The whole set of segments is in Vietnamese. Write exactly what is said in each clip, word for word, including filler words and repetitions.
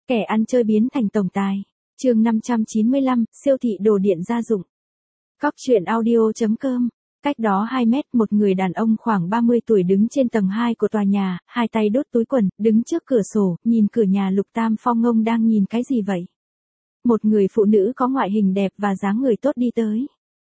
Kẻ ăn chơi biến thành tổng tài. Chương năm trăm chín mươi lăm, siêu thị đồ điện gia dụng. Cóc truyện audio chấm com. Cách đó hai mét, một người đàn ông khoảng ba mươi tuổi đứng trên tầng hai của tòa nhà, hai tay đút túi quần, đứng trước cửa sổ, nhìn cửa nhà Lục Tam Phong. Ông đang nhìn cái gì vậy? Một người phụ nữ có ngoại hình đẹp và dáng người tốt đi tới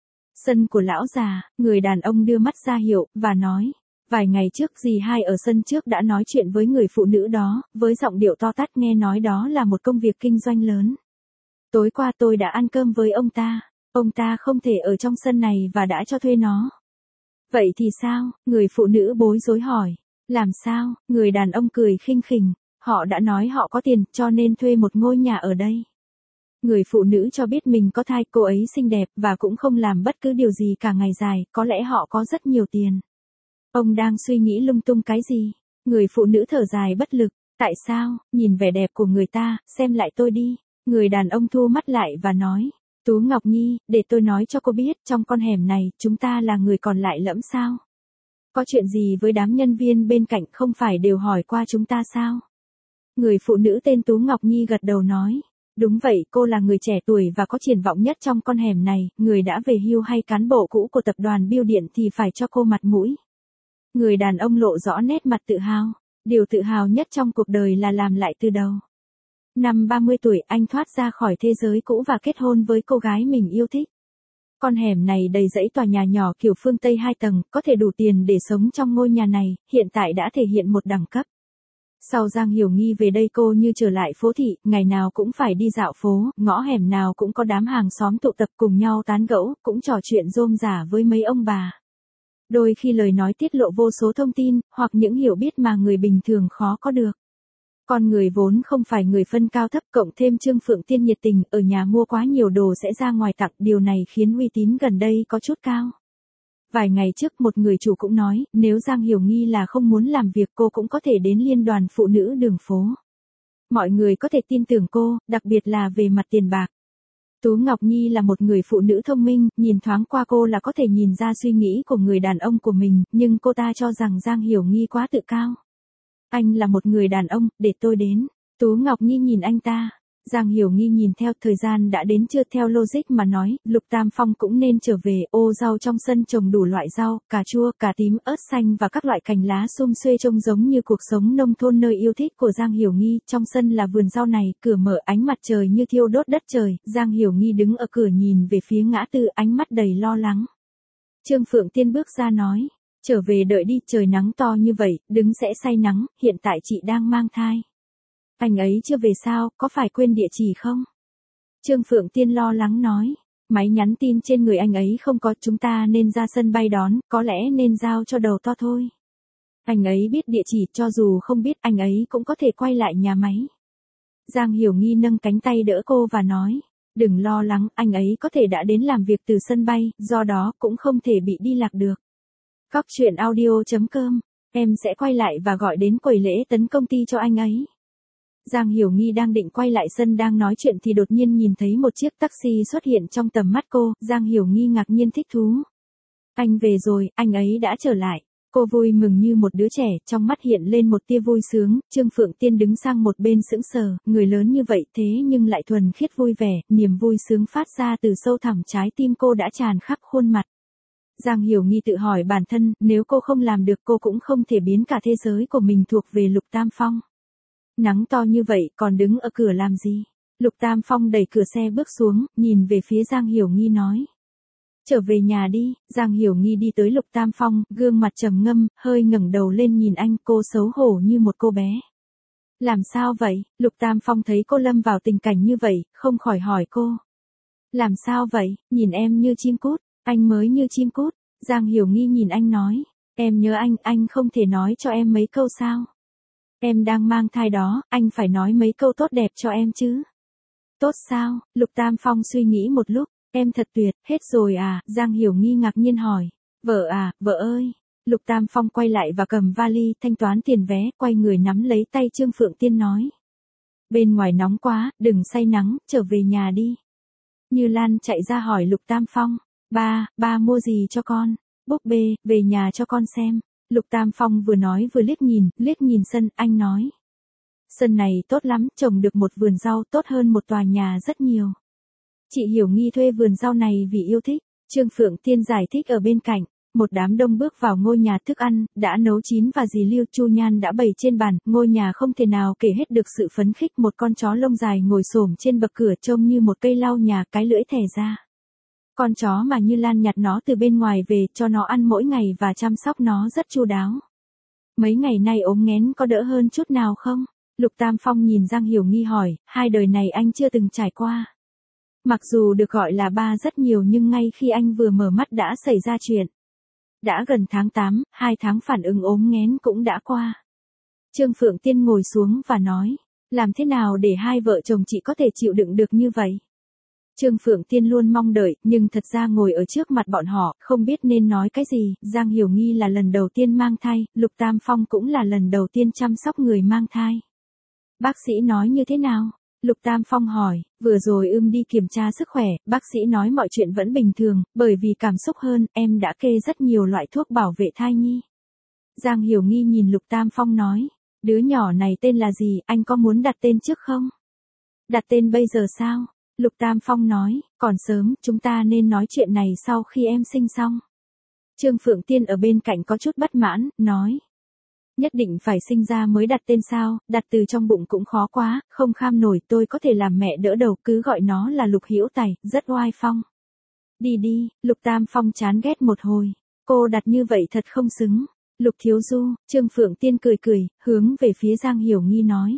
sân của lão già. Người đàn ông đưa mắt ra hiệu, và nói, vài ngày trước dì hai ở sân trước đã nói chuyện với người phụ nữ đó, với giọng điệu to tát, nghe nói đó là một công việc kinh doanh lớn. Tối qua tôi đã ăn cơm với ông ta, ông ta không thể ở trong sân này và đã cho thuê nó. Vậy thì sao? Người phụ nữ bối rối hỏi. Làm sao? Người đàn ông cười khinh khỉnh, họ đã nói họ có tiền, cho nên thuê một ngôi nhà ở đây. Người phụ nữ cho biết mình có thai, cô ấy xinh đẹp, và cũng không làm bất cứ điều gì cả ngày dài, có lẽ họ có rất nhiều tiền. Ông đang suy nghĩ lung tung cái gì? Người phụ nữ thở dài bất lực, tại sao? Nhìn vẻ đẹp của người ta, xem lại tôi đi. Người đàn ông thu mắt lại và nói, Tú Ngọc Nhi, để tôi nói cho cô biết, trong con hẻm này, chúng ta là người còn lại lẫm sao? Có chuyện gì với đám nhân viên bên cạnh, không phải đều hỏi qua chúng ta sao? Người phụ nữ tên Tú Ngọc Nhi gật đầu nói, đúng vậy, cô là người trẻ tuổi và có triển vọng nhất trong con hẻm này, người đã về hưu hay cán bộ cũ của tập đoàn Bưu điện thì phải cho cô mặt mũi. Người đàn ông lộ rõ nét mặt tự hào, điều tự hào nhất trong cuộc đời là làm lại từ đầu. Năm ba mươi tuổi, anh thoát ra khỏi thế giới cũ và kết hôn với cô gái mình yêu thích. Con hẻm này đầy dãy tòa nhà nhỏ kiểu phương Tây hai tầng, có thể đủ tiền để sống trong ngôi nhà này, hiện tại đã thể hiện một đẳng cấp. Sau Giang Hiểu Nghi về đây, cô như trở lại phố thị, ngày nào cũng phải đi dạo phố, ngõ hẻm nào cũng có đám hàng xóm tụ tập cùng nhau tán gẫu, cũng trò chuyện rôm rả với mấy ông bà. Đôi khi lời nói tiết lộ vô số thông tin, hoặc những hiểu biết mà người bình thường khó có được. Con người vốn không phải người phân cao thấp, cộng thêm Trương Phượng Tiên nhiệt tình, ở nhà mua quá nhiều đồ sẽ ra ngoài tặng, điều này khiến uy tín gần đây có chút cao. Vài ngày trước một người chủ cũng nói, nếu Giang Hiểu Nghi là không muốn làm việc, cô cũng có thể đến Liên đoàn Phụ nữ đường phố. Mọi người có thể tin tưởng cô, đặc biệt là về mặt tiền bạc. Tú Ngọc Nhi là một người phụ nữ thông minh, nhìn thoáng qua cô là có thể nhìn ra suy nghĩ của người đàn ông của mình, nhưng cô ta cho rằng Giang Hiểu Nghi quá tự cao. Anh là một người đàn ông, để tôi đến. Tú Ngọc Nhi nhìn anh ta. Giang Hiểu Nghi nhìn theo, thời gian đã đến chưa, theo logic mà nói, Lục Tam Phong cũng nên trở về. Ô rau trong sân trồng đủ loại rau, cà chua, cà tím, ớt xanh và các loại cành lá sum xuê, trông giống như cuộc sống nông thôn nơi yêu thích của Giang Hiểu Nghi. Trong sân là vườn rau này, cửa mở, ánh mặt trời như thiêu đốt đất trời. Giang Hiểu Nghi đứng ở cửa nhìn về phía ngã tư, ánh mắt đầy lo lắng. Trương Phượng Tiên bước ra nói, trở về đợi đi, trời nắng to như vậy, đứng sẽ say nắng, hiện tại chị đang mang thai. Anh ấy chưa về sao, có phải quên địa chỉ không? Trương Phượng Tiên lo lắng nói, máy nhắn tin trên người anh ấy không có, chúng ta nên ra sân bay đón, có lẽ nên giao cho đầu to thôi. Anh ấy biết địa chỉ, cho dù không biết, anh ấy cũng có thể quay lại nhà máy. Giang Hiểu Nghi nâng cánh tay đỡ cô và nói, đừng lo lắng, anh ấy có thể đã đến làm việc từ sân bay, do đó cũng không thể bị đi lạc được. Cóc truyện audio chấm com, em sẽ quay lại và gọi đến quầy lễ tấn công ty cho anh ấy. Giang Hiểu Nghi đang định quay lại sân đang nói chuyện thì đột nhiên nhìn thấy một chiếc taxi xuất hiện trong tầm mắt cô, Giang Hiểu Nghi ngạc nhiên thích thú. Anh về rồi, anh ấy đã trở lại. Cô vui mừng như một đứa trẻ, trong mắt hiện lên một tia vui sướng. Trương Phượng Tiên đứng sang một bên sững sờ, người lớn như vậy thế nhưng lại thuần khiết vui vẻ, niềm vui sướng phát ra từ sâu thẳm trái tim cô đã tràn khắp khuôn mặt. Giang Hiểu Nghi tự hỏi bản thân, nếu cô không làm được cô cũng không thể biến cả thế giới của mình thuộc về Lục Tam Phong. Nắng to như vậy, còn đứng ở cửa làm gì? Lục Tam Phong đẩy cửa xe bước xuống, nhìn về phía Giang Hiểu Nghi nói. Trở về nhà đi. Giang Hiểu Nghi đi tới Lục Tam Phong, gương mặt trầm ngâm, hơi ngẩng đầu lên nhìn anh, cô xấu hổ như một cô bé. Làm sao vậy? Lục Tam Phong thấy cô lâm vào tình cảnh như vậy, không khỏi hỏi cô. Làm sao vậy? Nhìn em như chim cút. Anh mới như chim cút. Giang Hiểu Nghi nhìn anh nói. Em nhớ anh, anh không thể nói cho em mấy câu sao? Em đang mang thai đó, anh phải nói mấy câu tốt đẹp cho em chứ. Tốt sao? Lục Tam Phong suy nghĩ một lúc. Em thật tuyệt, hết rồi à? Giang Hiểu Nghi ngạc nhiên hỏi. Vợ à, vợ ơi. Lục Tam Phong quay lại và cầm vali, thanh toán tiền vé, quay người nắm lấy tay Trương Phượng Tiên nói. Bên ngoài nóng quá, đừng say nắng, trở về nhà đi. Như Lan chạy ra hỏi Lục Tam Phong. Ba, ba mua gì cho con? Búp bê, về nhà cho con xem. Lục Tam Phong vừa nói vừa liếc nhìn, liếc nhìn sân, anh nói. Sân này tốt lắm, trồng được một vườn rau tốt hơn một tòa nhà rất nhiều. Chị Hiểu Nghi thuê vườn rau này vì yêu thích. Trương Phượng Tiên giải thích ở bên cạnh. Một đám đông bước vào ngôi nhà thức ăn, đã nấu chín và dì Lưu Chu Nhan đã bày trên bàn, ngôi nhà không thể nào kể hết được sự phấn khích. Một con chó lông dài ngồi xổm trên bậc cửa trông như một cây lau nhà, cái lưỡi thè ra. Con chó mà Như Lan nhặt nó từ bên ngoài về, cho nó ăn mỗi ngày và chăm sóc nó rất chu đáo. Mấy ngày nay ốm nghén có đỡ hơn chút nào không? Lục Tam Phong nhìn Giang Hiểu Nghi hỏi, hai đời này anh chưa từng trải qua. Mặc dù được gọi là ba rất nhiều nhưng ngay khi anh vừa mở mắt đã xảy ra chuyện. Đã gần tháng tám, hai tháng phản ứng ốm nghén cũng đã qua. Trương Phượng Tiên ngồi xuống và nói, làm thế nào để hai vợ chồng chị có thể chịu đựng được như vậy? Trương Phượng Tiên luôn mong đợi, nhưng thật ra ngồi ở trước mặt bọn họ, không biết nên nói cái gì. Giang Hiểu Nghi là lần đầu tiên mang thai, Lục Tam Phong cũng là lần đầu tiên chăm sóc người mang thai. Bác sĩ nói như thế nào? Lục Tam Phong hỏi, vừa rồi ưm đi kiểm tra sức khỏe, bác sĩ nói mọi chuyện vẫn bình thường, bởi vì cảm xúc hơn, em đã kê rất nhiều loại thuốc bảo vệ thai nhi. Giang Hiểu Nghi nhìn Lục Tam Phong nói, đứa nhỏ này tên là gì, anh có muốn đặt tên trước không? Đặt tên bây giờ sao? Lục Tam Phong nói, còn sớm, chúng ta nên nói chuyện này sau khi em sinh xong. Trương Phượng Tiên ở bên cạnh có chút bất mãn, nói. Nhất định phải sinh ra mới đặt tên sao, đặt từ trong bụng cũng khó quá, không kham nổi, tôi có thể làm mẹ đỡ đầu, cứ gọi nó là Lục Hữu Tài, rất oai phong. Đi đi, Lục Tam Phong chán ghét một hồi, cô đặt như vậy thật không xứng. Lục Thiếu Du, Trương Phượng Tiên cười cười, hướng về phía Giang Hiểu Nghi nói.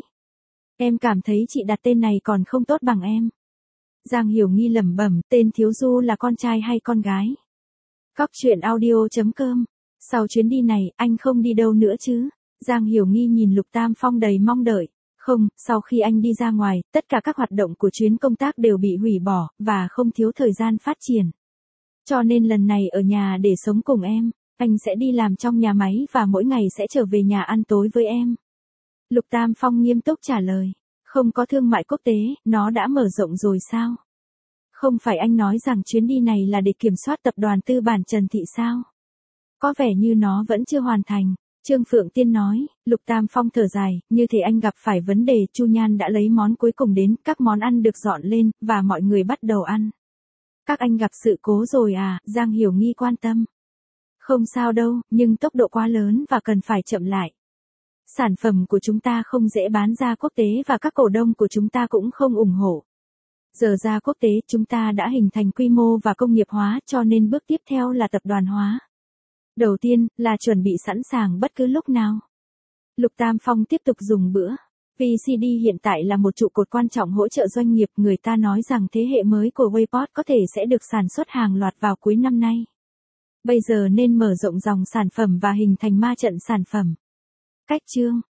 Em cảm thấy chị đặt tên này còn không tốt bằng em. Giang Hiểu Nghi lẩm bẩm, tên Thiếu Du là con trai hay con gái? Cóc truyện audio chấm com. Sau chuyến đi này, anh không đi đâu nữa chứ? Giang Hiểu Nghi nhìn Lục Tam Phong đầy mong đợi. Không, sau khi anh đi ra ngoài, tất cả các hoạt động của chuyến công tác đều bị hủy bỏ, và không thiếu thời gian phát triển. Cho nên lần này ở nhà để sống cùng em, anh sẽ đi làm trong nhà máy và mỗi ngày sẽ trở về nhà ăn tối với em. Lục Tam Phong nghiêm túc trả lời. Không có thương mại quốc tế, nó đã mở rộng rồi sao? Không phải anh nói rằng chuyến đi này là để kiểm soát tập đoàn tư bản Trần Thị sao? Có vẻ như nó vẫn chưa hoàn thành. Trương Phượng Tiên nói, Lục Tam Phong thở dài, như thể anh gặp phải vấn đề. Chu Nhan đã lấy món cuối cùng đến, các món ăn được dọn lên, và mọi người bắt đầu ăn. Các anh gặp sự cố rồi à? Giang Hiểu Nghi quan tâm. Không sao đâu, nhưng tốc độ quá lớn và cần phải chậm lại. Sản phẩm của chúng ta không dễ bán ra quốc tế và các cổ đông của chúng ta cũng không ủng hộ. Giờ ra quốc tế, chúng ta đã hình thành quy mô và công nghiệp hóa, cho nên bước tiếp theo là tập đoàn hóa. Đầu tiên, là chuẩn bị sẵn sàng bất cứ lúc nào. Lục Tam Phong tiếp tục dùng bữa. vê xê đê hiện tại là một trụ cột quan trọng hỗ trợ doanh nghiệp. Người ta nói rằng thế hệ mới của Wayport có thể sẽ được sản xuất hàng loạt vào cuối năm nay. Bây giờ nên mở rộng dòng sản phẩm và hình thành ma trận sản phẩm. Cách chương